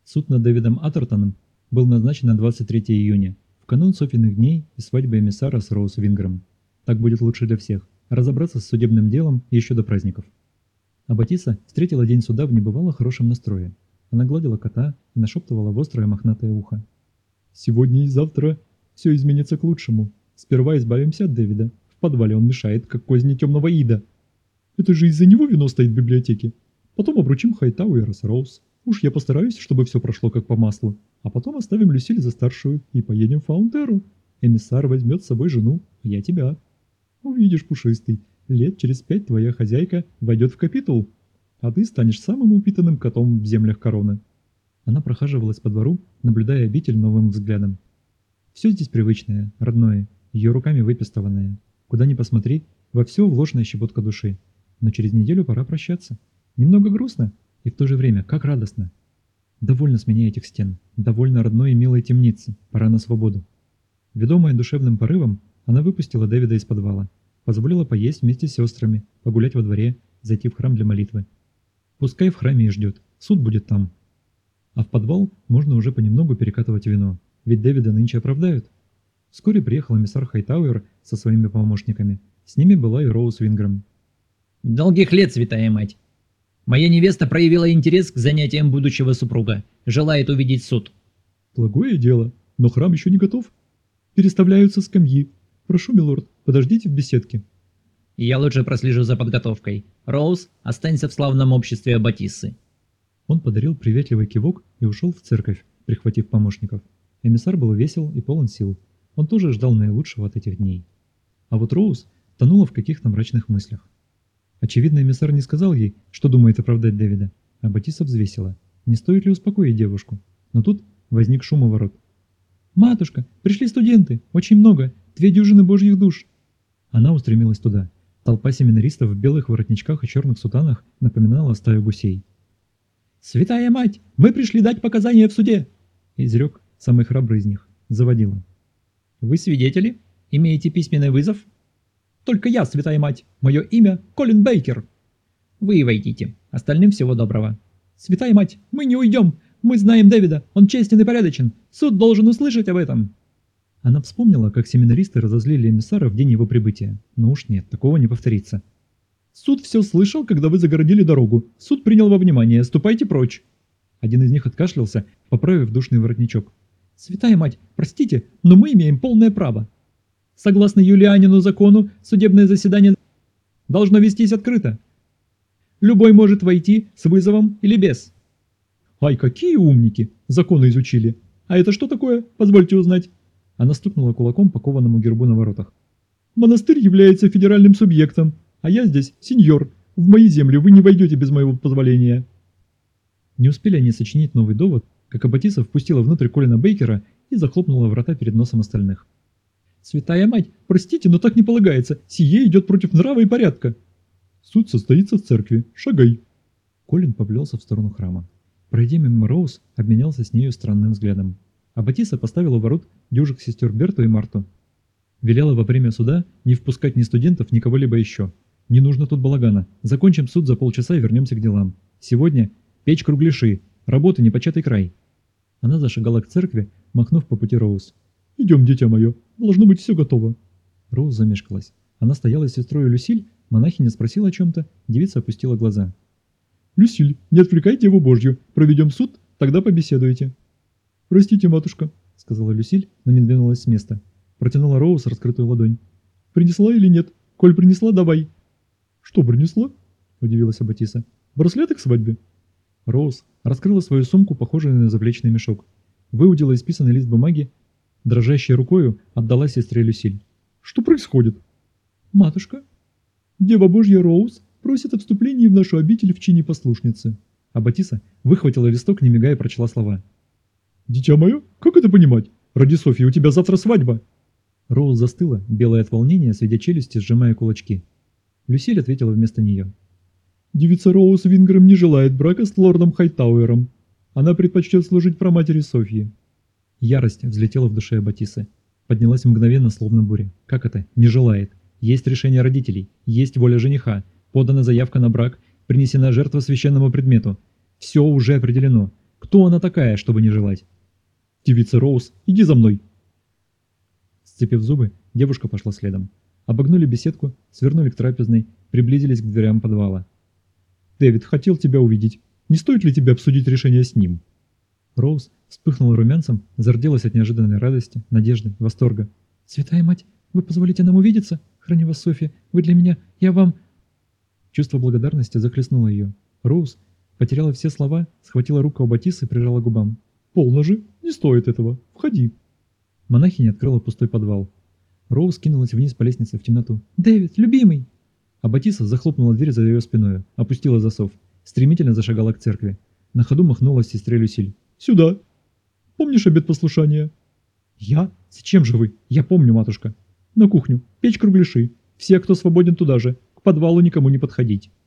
Суд над Дэвидом Атертоном был назначен на 23 июня, в канун Софьиных дней и свадьбы эмиссара с Роуз Вингром. Так будет лучше для всех – разобраться с судебным делом еще до праздников. А Батиса встретила день суда в небывало хорошем настрое. Она гладила кота и нашептывала в острое мохнатое ухо. «Сегодня и завтра все изменится к лучшему. Сперва избавимся от Дэвида. В подвале он мешает, как козни темного Ида. Это же из-за него вино стоит в библиотеке. Потом обручим Хайтауэра с Роуз. Уж я постараюсь, чтобы все прошло как по маслу. А потом оставим Люсиль за старшую и поедем в Фаунтеру. Эмиссар возьмет с собой жену, а я тебя. Увидишь, пушистый, лет через 5 твоя хозяйка войдет в капитул, а ты станешь самым упитанным котом в землях короны». Она прохаживалась по двору, наблюдая обитель новым взглядом. Все здесь привычное, родное, ее руками выпистованное. Куда ни посмотри, во все вложена щепотка души. Но через неделю пора прощаться. Немного грустно, и в то же время как радостно. Довольно с меня этих стен, довольно родной и милой темницы, пора на свободу. Ведомая душевным порывом, она выпустила Дэвида из подвала, позволила поесть вместе с сестрами, погулять во дворе, зайти в храм для молитвы. Пускай в храме и ждет, суд будет там. А в подвал можно уже понемногу перекатывать вино, ведь Дэвида нынче оправдают. Вскоре приехал эмиссар Хайтауэр со своими помощниками, с ними была и Роуз Винграм. «Долгих лет, святая мать! Моя невеста проявила интерес к занятиям будущего супруга, желает увидеть суд». «Благое дело, но храм еще не готов. Переставляются скамьи. Прошу, милорд, подождите в беседке». «Я лучше прослежу за подготовкой. Роуз, останься в славном обществе Батиссы». Он подарил приветливый кивок и ушел в церковь, прихватив помощников. Эмиссар был весел и полон сил. Он тоже ждал наилучшего от этих дней. А вот Роуз тонула в каких-то мрачных мыслях. Очевидно, эмиссар не сказал ей, что думает оправдать Дэвида, а Батисса взвесила, не стоит ли успокоить девушку. Но тут возник шум у ворот. «Матушка, пришли студенты, очень много, 2 дюжины божьих душ». Она устремилась туда. Толпа семинаристов в белых воротничках и черных сутанах напоминала стаю гусей. «Святая мать, мы пришли дать показания в суде!» — изрек самый храбрый из них, заводила. «Вы свидетели? Имеете письменный вызов?» «Только я, святая мать, мое имя Колин Бейкер». «Вы войдите, остальным всего доброго». «Святая мать, мы не уйдем, мы знаем Дэвида, он честен и порядочен, суд должен услышать об этом». Она вспомнила, как семинаристы разозлили эмиссара в день его прибытия, но уж нет, такого не повторится. «Суд все слышал, когда вы загородили дорогу. Суд принял во внимание. Ступайте прочь». Один из них откашлялся, поправив душный воротничок. «Святая мать, простите, но мы имеем полное право. Согласно Юлианину закону, судебное заседание должно вестись открыто. Любой может войти с вызовом или без». «Ай, какие умники! Законы изучили. А это что такое? Позвольте узнать». Она стукнула кулаком по кованому гербу на воротах. «Монастырь является федеральным субъектом. А я здесь сеньор. В мои земли вы не войдете без моего позволения». Не успели они сочинить новый довод, как Аббатиса впустила внутрь Колина Бейкера и захлопнула врата перед носом остальных. «Святая мать, простите, но так не полагается. Сие идет против нрава и порядка». «Суд состоится в церкви. Шагай». Колин поплелся в сторону храма. Пройдя мимо Роуз, обменялся с нею странным взглядом. Аббатиса поставила у ворот дюжих сестер Берту и Марту. Велела во время суда не впускать ни студентов, ни кого-либо еще. Не нужно тут балагана. Закончим суд за полчаса и вернемся к делам. Сегодня печь кругляши. Работа непочатый край. Она зашагала к церкви, махнув по пути Роуз. «Идем, дитя мое. Должно быть все готово». Роуз замешкалась. Она стояла с сестрой Люсиль, монахиня спросила о чем-то, девица опустила глаза. «Люсиль, не отвлекай Деву Божью. Проведем суд, тогда побеседуете». «Простите, матушка», — сказала Люсиль, но не двинулась с места. Протянула Роуз раскрытую ладонь. «Принесла или нет? Коль принесла, давай». «Что принесла?» – удивилась Аббатиса. «Браслеты к свадьбе?» Роуз раскрыла свою сумку, похожую на заплечный мешок. Выудила исписанный лист бумаги, дрожащей рукою отдала сестре Люсиль. «Что происходит?» «Матушка, Дева Божья Роуз просит о вступлении в нашу обитель в чине послушницы». Аббатиса выхватила листок, не мигая, прочла слова. «Дитя мое, как это понимать? Ради Софьи у тебя завтра свадьба!» Роуз застыла, белая от волнения, сведя челюсти, сжимая кулачки. Люсиль ответила вместо нее. «Девица Роуз Винграм не желает брака с лордом Хайтауэром. Она предпочтет служить праматери Софьи». Ярость взлетела в душе Аббатисы. Поднялась мгновенно, словно буря. Как это? Не желает. Есть решение родителей, есть воля жениха, подана заявка на брак, принесена жертва священному предмету. Все уже определено. Кто она такая, чтобы не желать? Девица Роуз, иди за мной. Сцепив зубы, девушка пошла следом. Обогнули беседку, свернули к трапезной, приблизились к дверям подвала. «Дэвид хотел тебя увидеть. Не стоит ли тебе обсудить решение с ним?» Роуз вспыхнула румянцем, зарделась от неожиданной радости, надежды, восторга. «Святая мать, вы позволите нам увидеться? Храни вас, Софья, вы для меня, я вам...» Чувство благодарности захлестнуло ее. Роуз потеряла все слова, схватила руку Аббатисы и прижала к губам. «Полно же, не стоит этого. Входи». Монахиня открыла пустой подвал. Роуз кинулась вниз по лестнице в темноту. «Дэвид, любимый!» Аббатиса захлопнула дверь за ее спиной, опустила засов, стремительно зашагала к церкви. На ходу махнула сестре Люсиль. «Сюда! Помнишь обет послушания?» «Я? Зачем же вы? Я помню, матушка. На кухню, печь кругляши. Все, кто свободен, туда же. К подвалу никому не подходить».